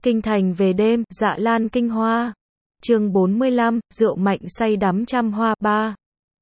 Kinh thành về đêm, dạ lan kinh hoa. Chương 45, rượu mạnh say đắm trăm hoa 3.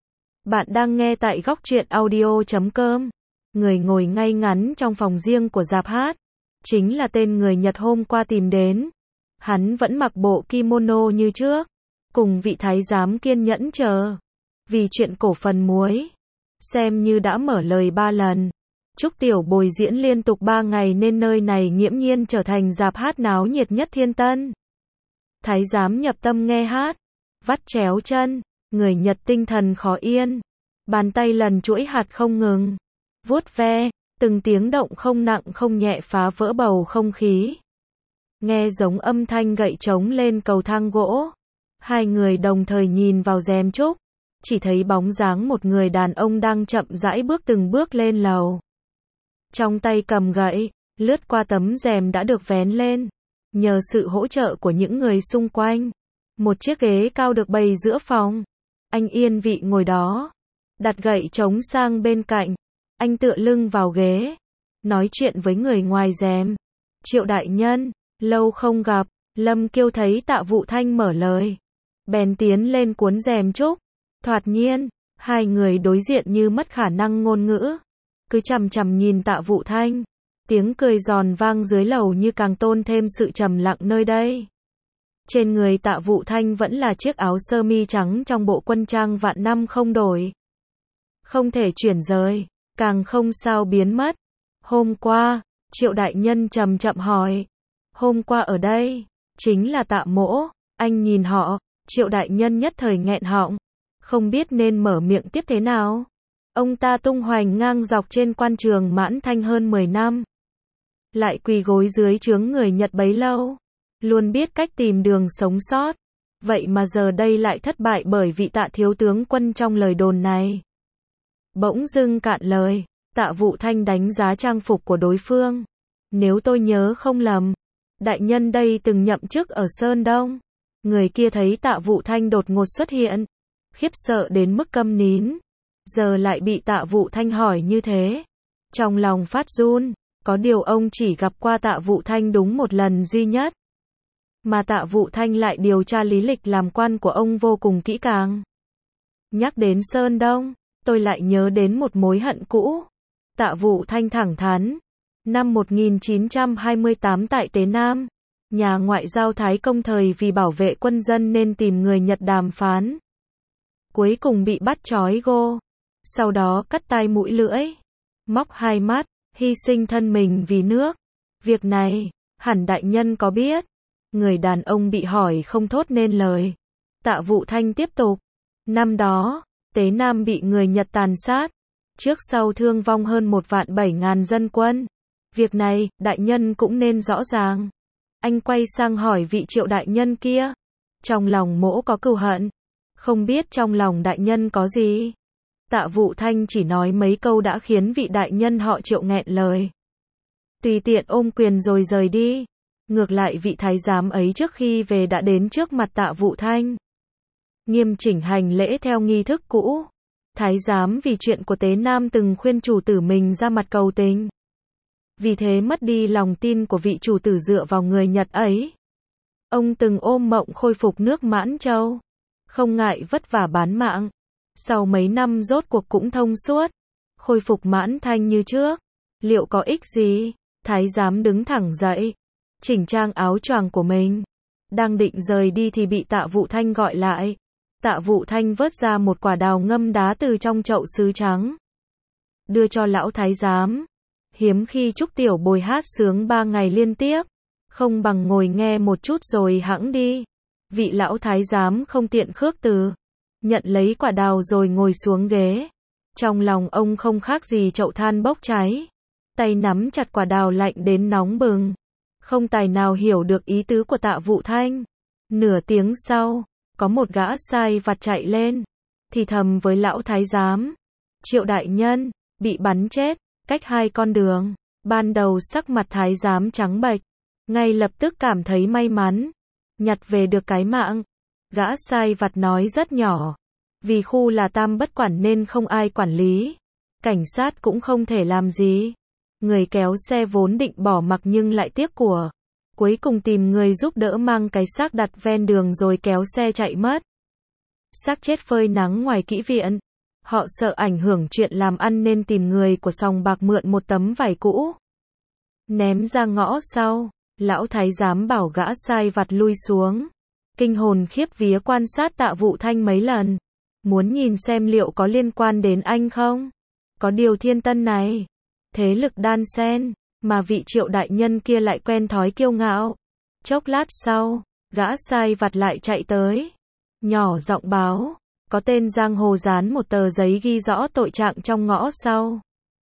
Bạn đang nghe tại góc truyện audio.com. Người ngồi ngay ngắn trong phòng riêng của rạp hát, chính là tên người Nhật hôm qua tìm đến. Hắn vẫn mặc bộ kimono như trước, cùng vị thái giám kiên nhẫn chờ. Vì chuyện cổ phần muối, xem như đã mở lời 3 lần. Trúc Tiểu Bồi diễn liên tục 3 ngày nên nơi này nghiễm nhiên trở thành rạp hát náo nhiệt nhất Thiên Tân. Thái giám nhập tâm nghe hát, vắt chéo chân, người Nhật tinh thần khó yên. Bàn tay lần chuỗi hạt không ngừng, vuốt ve, từng tiếng động không nặng không nhẹ phá vỡ bầu không khí. Nghe giống âm thanh gậy trống lên cầu thang gỗ. Hai người đồng thời nhìn vào rèm trúc, chỉ thấy bóng dáng một người đàn ông đang chậm rãi bước từng bước lên lầu. Trong tay cầm gậy, lướt qua tấm rèm đã được vén lên. Nhờ sự hỗ trợ của những người xung quanh, một chiếc ghế cao được bày giữa phòng. Anh yên vị ngồi đó, đặt gậy trống sang bên cạnh. Anh tựa lưng vào ghế, nói chuyện với người ngoài rèm. Triệu đại nhân, lâu không gặp. Lâm Kiêu thấy Tạ Vụ Thanh mở lời, bèn tiến lên cuốn rèm trúc. Thoạt nhiên, hai người đối diện như mất khả năng ngôn ngữ, cứ chằm chằm nhìn Tạ Vụ Thanh. Tiếng cười giòn vang dưới lầu như càng tôn thêm sự trầm lặng nơi đây. Trên người Tạ Vụ Thanh vẫn là chiếc áo sơ mi trắng trong bộ quân trang vạn năm không đổi, không thể chuyển rời, càng không sao biến mất. Hôm qua, Triệu đại nhân chậm chậm hỏi. Hôm qua ở đây, chính là Tạ Mỗ. Anh nhìn họ, Triệu đại nhân nhất thời nghẹn họng, không biết nên mở miệng tiếp thế nào. Ông ta tung hoành ngang dọc trên quan trường Mãn Thanh hơn 10 năm. Lại quỳ gối dưới trướng người Nhật bấy lâu. Luôn biết cách tìm đường sống sót. Vậy mà giờ đây lại thất bại bởi vị Tạ thiếu tướng quân trong lời đồn này. Bỗng dưng cạn lời, Tạ Vụ Thanh đánh giá trang phục của đối phương. Nếu tôi nhớ không lầm, đại nhân đây từng nhậm chức ở Sơn Đông. Người kia thấy Tạ Vụ Thanh đột ngột xuất hiện, khiếp sợ đến mức câm nín. Giờ lại bị Tạ Vụ Thanh hỏi như thế, trong lòng phát run. Có điều ông chỉ gặp qua Tạ Vụ Thanh đúng một lần duy nhất, mà Tạ Vụ Thanh lại điều tra lý lịch làm quan của ông vô cùng kỹ càng. Nhắc đến Sơn Đông, tôi lại nhớ đến một mối hận cũ. Tạ Vụ Thanh thẳng thắn. Năm 1928 tại Tế Nam, nhà ngoại giao Thái Công thời vì bảo vệ quân dân nên tìm người Nhật đàm phán. Cuối cùng bị bắt trói gô. Sau đó cắt tai mũi lưỡi, móc hai mắt, hy sinh thân mình vì nước. Việc này, hẳn đại nhân có biết. Người đàn ông bị hỏi không thốt nên lời. Tạ Vụ Thanh tiếp tục. Năm đó, Tế Nam bị người Nhật tàn sát, trước sau thương vong hơn 1.700.000 dân quân. Việc này, đại nhân cũng nên rõ ràng. Anh quay sang hỏi vị Triệu đại nhân kia. Trong lòng Mỗ có cừu hận, không biết trong lòng đại nhân có gì. Tạ Vụ Thanh chỉ nói mấy câu đã khiến vị đại nhân họ Triệu nghẹn lời. Tùy tiện ôm quyền rồi rời đi. Ngược lại vị thái giám ấy trước khi về đã đến trước mặt Tạ Vụ Thanh, nghiêm chỉnh hành lễ theo nghi thức cũ. Thái giám vì chuyện của Tế Nam từng khuyên chủ tử mình ra mặt cầu tình, vì thế mất đi lòng tin của vị chủ tử dựa vào người Nhật ấy. Ông từng ôm mộng khôi phục nước Mãn Châu, không ngại vất vả bán mạng. Sau mấy năm rốt cuộc cũng thông suốt, khôi phục Mãn Thanh như trước. Liệu có ích gì? Thái giám đứng thẳng dậy, chỉnh trang áo choàng của mình, đang định rời đi thì bị Tạ Vụ Thanh gọi lại. Tạ Vụ Thanh vớt ra một quả đào ngâm đá từ trong chậu sứ trắng, đưa cho lão thái giám. Hiếm khi Trúc Tiểu Bồi hát sướng 3 ngày liên tiếp, không bằng ngồi nghe một chút rồi hẵng đi. Vị lão thái giám không tiện khước từ, nhận lấy quả đào rồi ngồi xuống ghế. Trong lòng ông không khác gì chậu than bốc cháy, tay nắm chặt quả đào lạnh đến nóng bừng, không tài nào hiểu được ý tứ của Tạ Vụ Thanh. Nửa tiếng sau, có một gã sai vặt chạy lên, thì thầm với lão thái giám. Triệu đại nhân, bị bắn chết, cách 2 con đường. Ban đầu sắc mặt thái giám trắng bệch, ngay lập tức cảm thấy may mắn, nhặt về được cái mạng. Gã sai vặt nói rất nhỏ, vì khu là tam bất quản nên không ai quản lý, cảnh sát cũng không thể làm gì. Người kéo xe vốn định bỏ mặc nhưng lại tiếc của, Cuối cùng tìm người giúp đỡ mang cái xác đặt ven đường rồi kéo xe chạy mất. Xác chết phơi nắng ngoài kỹ viện. Họ sợ ảnh hưởng chuyện làm ăn nên tìm người của sòng bạc mượn một tấm vải cũ. Ném ra ngõ sau. Lão thái giám bảo gã sai vặt lui xuống. Kinh hồn khiếp vía quan sát Tạ Vụ Thanh mấy lần. Muốn nhìn xem liệu có liên quan đến anh không? Có điều Thiên Tân này, thế lực đan xen, mà vị Triệu đại nhân kia lại quen thói kiêu ngạo. Chốc lát sau, gã sai vặt lại chạy tới. Nhỏ giọng báo, có tên giang hồ dán một tờ giấy ghi rõ tội trạng trong ngõ sau.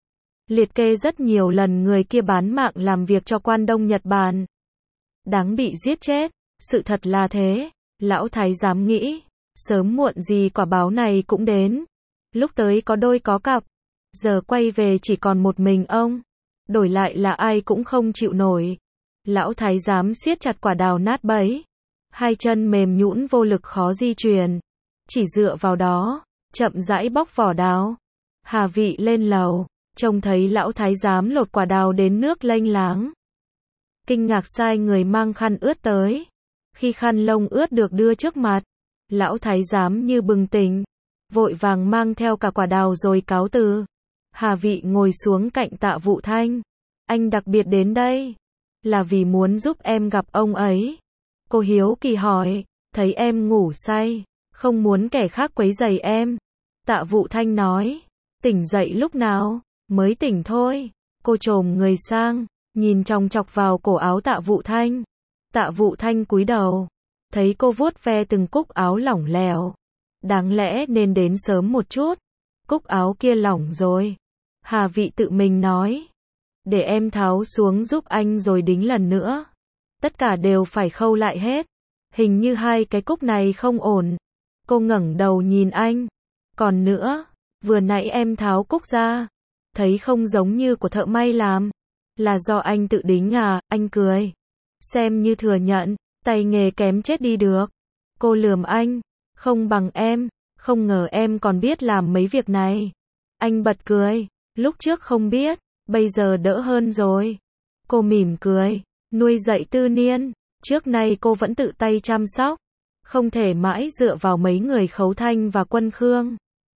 Liệt kê rất nhiều lần người kia bán mạng làm việc cho quan Đông Nhật Bản. Đáng bị giết chết, sự thật là thế, lão thái giám nghĩ, sớm muộn gì quả báo này cũng đến. Lúc tới có đôi có cặp, giờ quay về chỉ còn một mình ông, đổi lại là ai cũng không chịu nổi. Lão thái giám siết chặt quả đào nát bấy, hai chân mềm nhũn vô lực khó di chuyển, chỉ dựa vào đó, chậm rãi bóc vỏ đào. Hà Vị lên lầu, trông thấy lão thái giám lột quả đào đến nước lênh láng. Kinh ngạc sai người mang khăn ướt tới. Khi khăn lông ướt được đưa trước mặt, lão thái giám như bừng tỉnh, vội vàng mang theo cả quả đào rồi cáo từ. Hà Vị ngồi xuống cạnh Tạ Vụ Thanh. Anh đặc biệt đến đây, là vì muốn giúp em gặp ông ấy. Cô hiếu kỳ hỏi, thấy em ngủ say, không muốn kẻ khác quấy rầy em. Tạ Vụ Thanh nói, tỉnh dậy lúc nào, mới tỉnh thôi. Cô chồm người sang, nhìn chòng chọc vào cổ áo Tạ Vụ Thanh. Tạ Vụ Thanh cúi đầu, thấy cô vuốt ve từng cúc áo lỏng lẻo. Đáng lẽ nên đến sớm một chút, cúc áo kia lỏng rồi. Hà Vị tự mình nói, để em tháo xuống giúp anh rồi đính lần nữa. Tất cả đều phải khâu lại hết. Hình như hai cái cúc này không ổn. Cô ngẩng đầu nhìn anh. Còn nữa, vừa nãy em tháo cúc ra, thấy không giống như của thợ may làm. Là do anh tự đính à? Anh cười, xem như thừa nhận, tay nghề kém chết đi được. Cô lườm anh, không bằng em, không ngờ em còn biết làm mấy việc này. Anh bật cười, lúc trước không biết, bây giờ đỡ hơn rồi. Cô mỉm cười, nuôi dạy Tư Niên, trước nay cô vẫn tự tay chăm sóc, không thể mãi dựa vào mấy người Khấu Thanh và Quân Khương.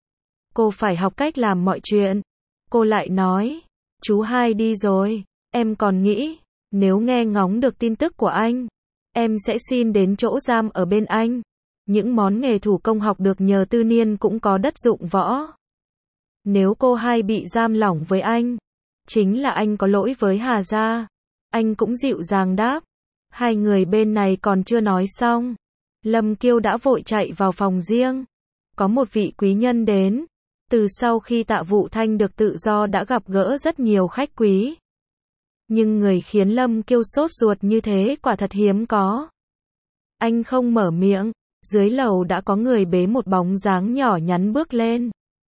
Cô phải học cách làm mọi chuyện. Cô lại nói, chú hai đi rồi, em còn nghĩ, nếu nghe ngóng được tin tức của anh, em sẽ xin đến chỗ giam ở bên anh. Những món nghề thủ công học được nhờ Tư Niên cũng có đất dụng võ. Nếu cô hai bị giam lỏng với anh, chính là anh có lỗi với Hà gia. Anh cũng dịu dàng đáp. Hai người bên này còn chưa nói xong, Lâm Kiêu đã vội chạy vào phòng riêng. Có một vị quý nhân đến. Từ sau khi Tạ Vụ Thanh được tự do đã gặp gỡ rất nhiều khách quý. Nhưng người khiến Lâm Kiêu sốt ruột như thế quả thật hiếm có. Anh không mở miệng, dưới lầu đã có người bế một bóng dáng nhỏ nhắn bước lên.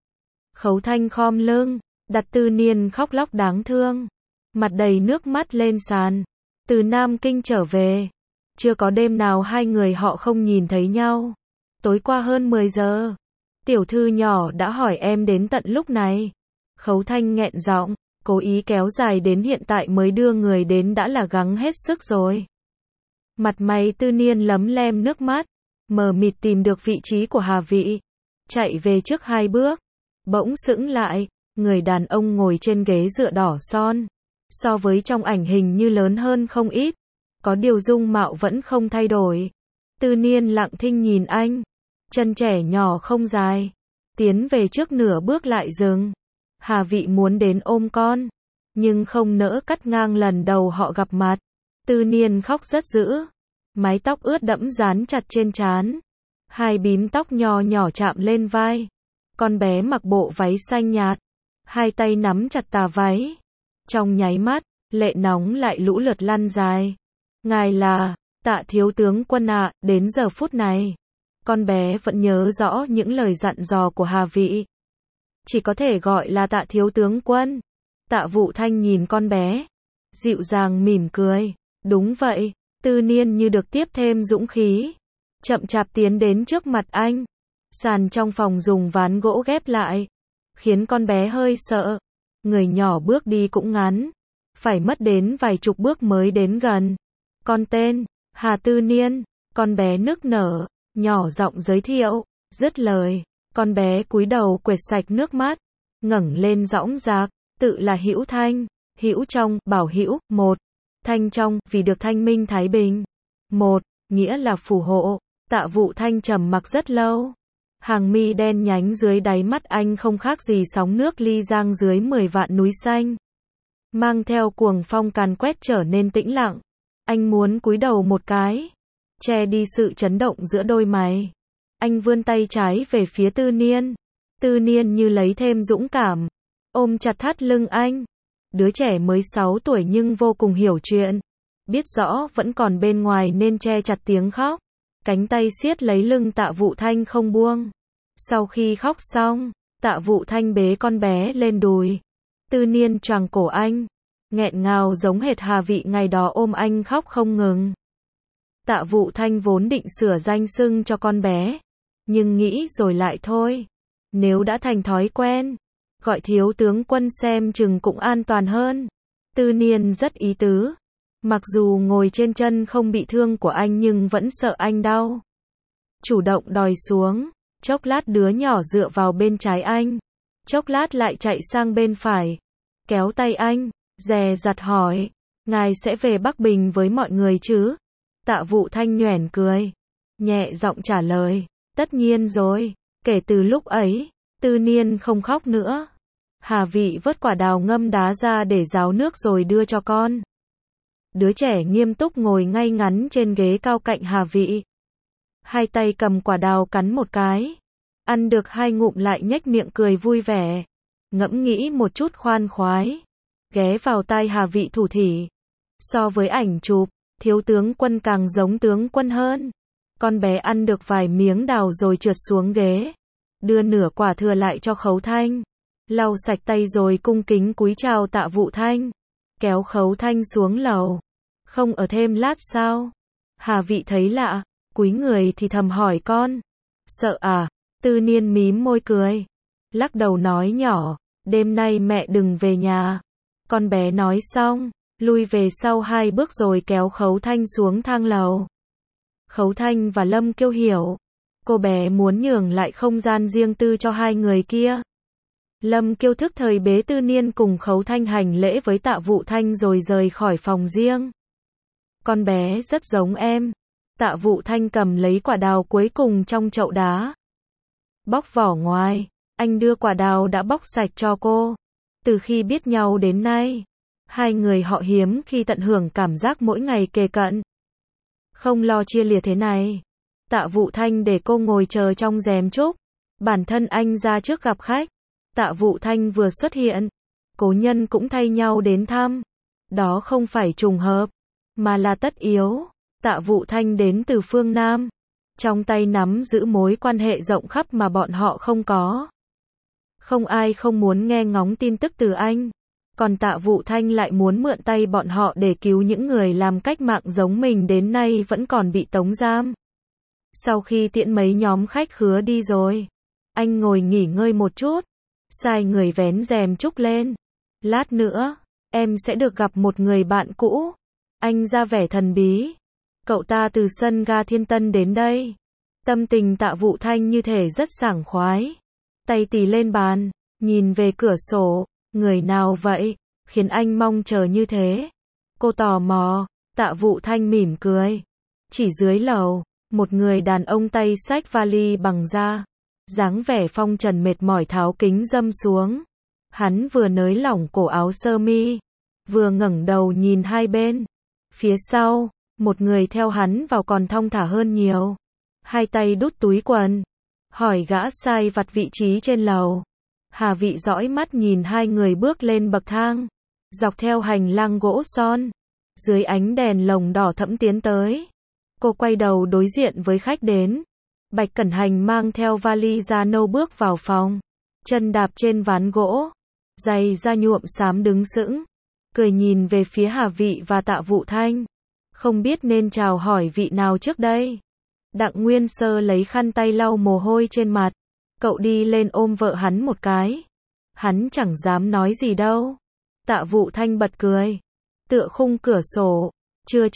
Khấu Thanh khom lưng, đặt Tư Niên khóc lóc đáng thương, mặt đầy nước mắt lên sàn. Từ Nam Kinh trở về, chưa có đêm nào hai người họ không nhìn thấy nhau. Tối qua hơn 10 giờ, tiểu thư nhỏ đã hỏi em đến tận lúc này. Khấu Thanh nghẹn giọng, cố ý kéo dài đến hiện tại mới đưa người đến đã là gắng hết sức rồi. Mặt mày Tư Niên lấm lem nước mắt, mờ mịt tìm được vị trí của Hà Vị, chạy về trước 2 bước, bỗng sững lại, người đàn ông ngồi trên ghế dựa đỏ son, so với trong ảnh hình như lớn hơn không ít, có điều dung mạo vẫn không thay đổi. Tư Niên lặng thinh nhìn anh, chân trẻ nhỏ không dài, tiến về trước nửa bước lại dừng. Hà Vị muốn đến ôm con, nhưng không nỡ cắt ngang lần đầu họ gặp mặt. Tư Niên khóc rất dữ, mái tóc ướt đẫm dán chặt trên trán, hai bím tóc nho nhỏ chạm lên vai. Con bé mặc bộ váy xanh nhạt, hai tay nắm chặt tà váy. Trong nháy mắt, lệ nóng lại lũ lượt lăn dài. Ngài là Tạ thiếu tướng Quân ạ, đến giờ phút này, con bé vẫn nhớ rõ những lời dặn dò của Hà Vị. Chỉ có thể gọi là Tạ thiếu tướng Quân. Tạ Vụ Thanh nhìn con bé, dịu dàng mỉm cười. Đúng vậy. Tư Niên như được tiếp thêm dũng khí, chậm chạp tiến đến trước mặt anh. Sàn trong phòng dùng ván gỗ ghép lại, khiến con bé hơi sợ. Người nhỏ bước đi cũng ngắn, phải mất đến vài chục bước mới đến gần. Con tên, Hà Tư Niên. Con bé nức nở, nhỏ giọng giới thiệu. Dứt lời, con bé cúi đầu quệt sạch nước mắt, ngẩng lên dõng dạc, tự là Hữu Thanh, Hữu trong, bảo Hữu, một. Thanh trong, vì được thanh minh thái bình. Một, nghĩa là phù hộ. Tạ Vụ Thanh trầm mặc rất lâu. Hàng mi đen nhánh dưới đáy mắt anh không khác gì sóng nước ly giang dưới 10 vạn núi xanh. Mang theo cuồng phong càn quét trở nên tĩnh lặng. Anh muốn cúi đầu một cái, che đi sự chấn động giữa đôi mày. Anh vươn tay trái về phía Tư Niên. Tư Niên như lấy thêm dũng cảm, ôm chặt thắt lưng anh. Đứa trẻ mới 6 tuổi nhưng vô cùng hiểu chuyện. Biết rõ vẫn còn bên ngoài nên che chặt tiếng khóc. Cánh tay siết lấy lưng Tạ Vụ Thanh không buông. Sau khi khóc xong, Tạ Vụ Thanh bế con bé lên đùi. Tư Niên choàng cổ anh, nghẹn ngào giống hệt Hà Vị ngày đó ôm anh khóc không ngừng. Tạ Vụ Thanh vốn định sửa danh xưng cho con bé, nhưng nghĩ rồi lại thôi. Nếu đã thành thói quen, gọi thiếu tướng Quân xem chừng cũng an toàn hơn. Tư Niên rất ý tứ. Mặc dù ngồi trên chân không bị thương của anh nhưng vẫn sợ anh đau. Chủ động đòi xuống, chốc lát đứa nhỏ dựa vào bên trái anh, chốc lát lại chạy sang bên phải, kéo tay anh, dè dặt hỏi, ngài sẽ về Bắc Bình với mọi người chứ? Tạ Vụ Thanh nhoẻn cười, nhẹ giọng trả lời, tất nhiên rồi. Kể từ lúc ấy, Tư Niên không khóc nữa. Hà Vị vớt quả đào ngâm đá ra để ráo nước rồi đưa cho con. Đứa trẻ nghiêm túc ngồi ngay ngắn trên ghế cao cạnh Hà Vị. Hai tay cầm quả đào cắn một cái. Ăn được 2 ngụm lại nhếch miệng cười vui vẻ. Ngẫm nghĩ một chút khoan khoái. Ghé vào tai Hà Vị thủ thỉ. So với ảnh chụp, thiếu tướng Quân càng giống tướng Quân hơn. Con bé ăn được vài miếng đào rồi trượt xuống ghế. Đưa nửa quả thừa lại cho Khấu Thanh. Lau sạch tay rồi cung kính cúi chào Tạ Vụ Thanh. Kéo Khấu Thanh xuống lầu. Không ở thêm lát sao? Hà Vị thấy lạ, cúi người thì thầm hỏi con. Sợ à? Tư Niên mím môi cười. Lắc đầu nói nhỏ, đêm nay mẹ đừng về nhà. Con bé nói xong, lui về sau 2 bước rồi kéo Khấu Thanh xuống thang lầu. Khấu Thanh và Lâm Kiêu hiểu. Cô bé muốn nhường lại không gian riêng tư cho 2 người kia. Lâm Kiêu thức thời bế Tư Niên cùng Khấu Thanh hành lễ với Tạ Vụ Thanh rồi rời khỏi phòng riêng. Con bé rất giống em. Tạ Vụ Thanh cầm lấy quả đào cuối cùng trong chậu đá. Bóc vỏ ngoài, anh đưa quả đào đã bóc sạch cho cô. Từ khi biết nhau đến nay, 2 người họ hiếm khi tận hưởng cảm giác mỗi ngày kề cận. Không lo chia lìa thế này. Tạ Vụ Thanh để cô ngồi chờ trong rèm trúc. Bản thân anh ra trước gặp khách. Tạ Vụ Thanh vừa xuất hiện, cố nhân cũng thay nhau đến thăm. Đó không phải trùng hợp, mà là tất yếu. Tạ Vụ Thanh đến từ phương Nam, trong tay nắm giữ mối quan hệ rộng khắp mà bọn họ không có. Không ai không muốn nghe ngóng tin tức từ anh, còn Tạ Vụ Thanh lại muốn mượn tay bọn họ để cứu những người làm cách mạng giống mình đến nay vẫn còn bị tống giam. Sau khi tiễn mấy nhóm khách khứa đi rồi, anh ngồi nghỉ ngơi một chút, sai người vén rèm trúc lên. Lát nữa, em sẽ được gặp một người bạn cũ. Anh ra vẻ thần bí. Cậu ta từ sân ga Thiên Tân đến đây. Tâm tình Tạ Vụ Thanh như thể rất sảng khoái. Tay tì lên bàn, nhìn về cửa sổ. Người nào vậy, khiến anh mong chờ như thế? Cô tò mò. Tạ Vụ Thanh mỉm cười. Chỉ dưới lầu, một người đàn ông tay xách vali bằng da, dáng vẻ phong trần mệt mỏi tháo kính râm xuống. Hắn vừa nới lỏng cổ áo sơ mi, vừa ngẩng đầu nhìn hai bên. Phía sau, một người theo hắn vào còn thong thả hơn nhiều. Hai tay đút túi quần, hỏi gã sai vặt vị trí trên lầu. Hà Vị dõi mắt nhìn hai người bước lên bậc thang, dọc theo hành lang gỗ son, dưới ánh đèn lồng đỏ thẫm tiến tới. Cô quay đầu đối diện với khách đến. Bạch Cẩn Hành mang theo vali da nâu bước vào phòng, chân đạp trên ván gỗ, giày da nhuộm xám đứng sững, cười nhìn về phía Hà Vị và Tạ Vụ Thanh. Không biết nên chào hỏi vị nào trước đây. Đặng Nguyên Sơ lấy khăn tay lau mồ hôi trên mặt. Cậu đi lên ôm vợ hắn một cái. Hắn chẳng dám nói gì đâu. Tạ Vụ Thanh bật cười, tựa khung cửa sổ. Chưa chắc,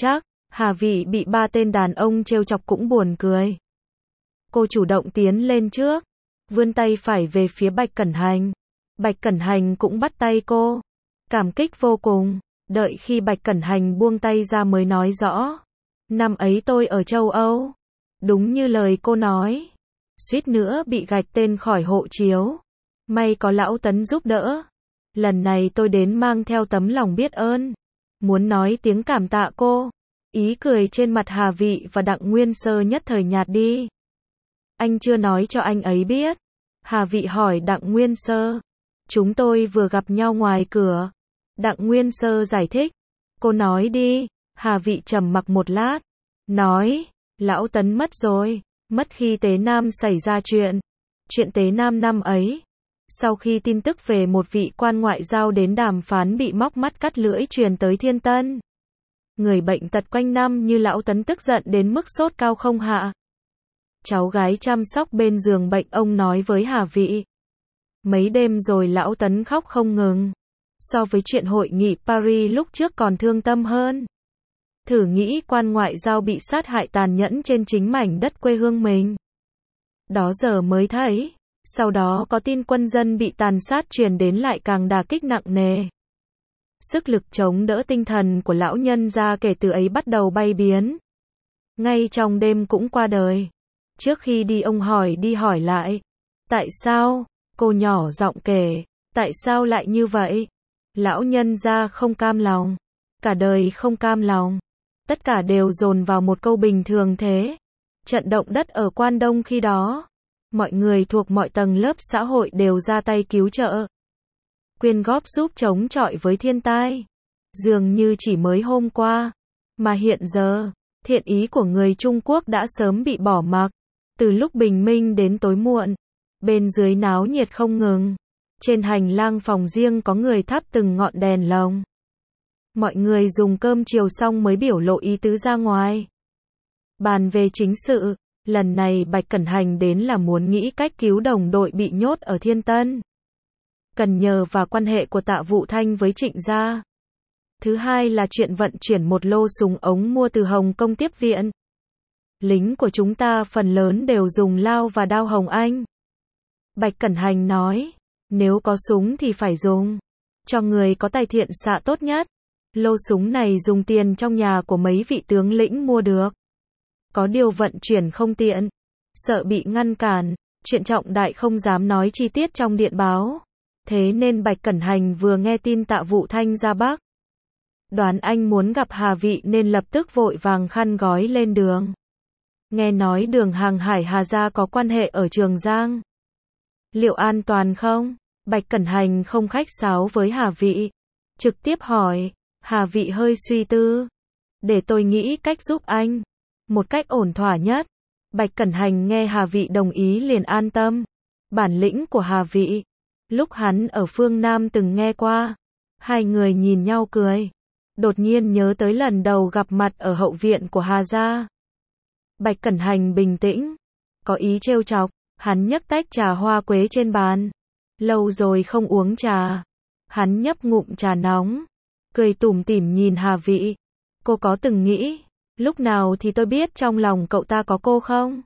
Hà Vị bị ba tên đàn ông trêu chọc cũng buồn cười. Cô chủ động tiến lên trước, vươn tay phải về phía Bạch Cẩn Hành. Bạch Cẩn Hành cũng bắt tay cô, cảm kích vô cùng. Đợi khi Bạch Cẩn Hành buông tay ra mới nói rõ. Năm ấy tôi ở châu Âu. Đúng như lời cô nói. Suýt nữa bị gạch tên khỏi hộ chiếu. May có lão Tấn giúp đỡ. Lần này tôi đến mang theo tấm lòng biết ơn. Muốn nói tiếng cảm tạ cô. Ý cười trên mặt Hà Vị và Đặng Nguyên Sơ nhất thời nhạt đi. Anh chưa nói cho anh ấy biết. Hà Vị hỏi Đặng Nguyên Sơ. Chúng tôi vừa gặp nhau ngoài cửa. Đặng Nguyên Sơ giải thích. Cô nói đi. Hà Vị trầm mặc một lát. Nói, lão Tấn mất rồi. Mất khi Tế Nam xảy ra chuyện. Chuyện Tế Nam năm ấy. Sau khi tin tức về một vị quan ngoại giao đến đàm phán bị móc mắt cắt lưỡi truyền tới Thiên Tân. Người bệnh tật quanh năm như lão Tấn tức giận đến mức sốt cao không hạ. Cháu gái chăm sóc bên giường bệnh ông nói với Hà Vị. Mấy đêm rồi lão Tấn khóc không ngừng. So với chuyện hội nghị Paris lúc trước còn thương tâm hơn. Thử nghĩ quan ngoại giao bị sát hại tàn nhẫn trên chính mảnh đất quê hương mình. Đó giờ mới thấy. Sau đó có tin quân dân bị tàn sát truyền đến lại càng đả kích nặng nề. Sức lực chống đỡ tinh thần của lão nhân gia kể từ ấy bắt đầu bay biến. Ngay trong đêm cũng qua đời. Trước khi đi ông hỏi đi hỏi lại. Tại sao? Cô nhỏ giọng kể. Tại sao lại như vậy? Lão nhân gia không cam lòng. Cả đời không cam lòng. Tất cả đều dồn vào một câu bình thường thế. Trận động đất ở Quan Đông khi đó. Mọi người thuộc mọi tầng lớp xã hội đều ra tay cứu trợ. Quyên góp giúp chống chọi với thiên tai. Dường như chỉ mới hôm qua. Mà hiện giờ, thiện ý của người Trung Quốc đã sớm bị bỏ mặc. Từ lúc bình minh đến tối muộn. Bên dưới náo nhiệt không ngừng. Trên hành lang phòng riêng có người thắp từng ngọn đèn lồng. Mọi người dùng cơm chiều xong mới biểu lộ ý tứ ra ngoài. Bàn về chính sự, lần này Bạch Cẩn Hành đến là muốn nghĩ cách cứu đồng đội bị nhốt ở Thiên Tân. Cần nhờ vào quan hệ của Tạ Vụ Thanh với Trịnh gia. Thứ hai là chuyện vận chuyển một lô súng ống mua từ Hồng Kông tiếp viện. Lính của chúng ta phần lớn đều dùng lao và đao Hồng Anh. Bạch Cẩn Hành nói, nếu có súng thì phải dùng. Cho người có tài thiện xạ tốt nhất. Lô súng này dùng tiền trong nhà của mấy vị tướng lĩnh mua được. Có điều vận chuyển không tiện. Sợ bị ngăn cản. Chuyện trọng đại không dám nói chi tiết trong điện báo. Thế nên Bạch Cẩn Hành vừa nghe tin Tạ Vụ Thanh ra Bắc. Đoán anh muốn gặp Hà Vị nên lập tức vội vàng khăn gói lên đường. Nghe nói đường hàng hải Hà gia có quan hệ ở Trường Giang. Liệu an toàn không? Bạch Cẩn Hành không khách sáo với Hà Vị. Trực tiếp hỏi. Hà Vị hơi suy tư. Để tôi nghĩ cách giúp anh. Một cách ổn thỏa nhất. Bạch Cẩn Hành nghe Hà Vị đồng ý liền an tâm. Bản lĩnh của Hà Vị. Lúc hắn ở phương Nam từng nghe qua. Hai người nhìn nhau cười. Đột nhiên nhớ tới lần đầu gặp mặt ở hậu viện của Hà gia. Bạch Cẩn Hành bình tĩnh. Có ý trêu chọc. Hắn nhấc tách trà hoa quế trên bàn. Lâu rồi không uống trà. Hắn nhấp ngụm trà nóng. Cười tủm tỉm nhìn Hà Vị. Cô có từng nghĩ, lúc nào thì tôi biết trong lòng cậu ta có cô không?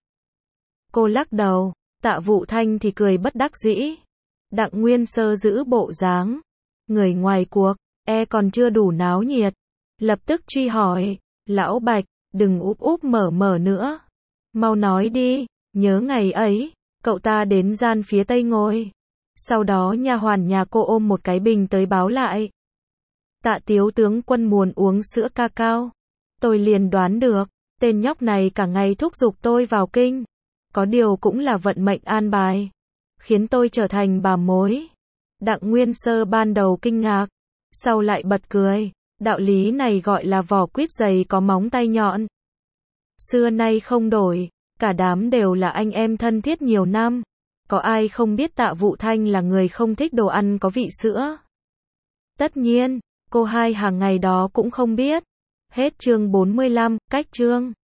Cô lắc đầu. Tạ Vụ Thanh thì cười bất đắc dĩ. Đặng Nguyên Sơ giữ bộ dáng. Người ngoài cuộc, còn chưa đủ náo nhiệt. Lập tức truy hỏi. Lão Bạch, đừng úp úp mở mở nữa. Mau nói đi, nhớ ngày ấy, cậu ta đến gian phía tây ngồi. Sau đó nha hoàn nhà cô ôm một cái bình tới báo lại. Tạ Tiếu tướng quân muốn uống sữa cacao. Tôi liền đoán được, tên nhóc này cả ngày thúc giục tôi vào kinh. Có điều cũng là vận mệnh an bài. Khiến tôi trở thành bà mối. Đặng Nguyên Sơ ban đầu kinh ngạc. Sau lại bật cười. Đạo lý này gọi là vỏ quýt dày có móng tay nhọn. Xưa nay không đổi. Cả đám đều là anh em thân thiết nhiều năm. Có ai không biết Tạ Vụ Thanh là người không thích đồ ăn có vị sữa? Tất nhiên, cô hai hàng ngày đó cũng không biết. Hết chương 45, cách chương.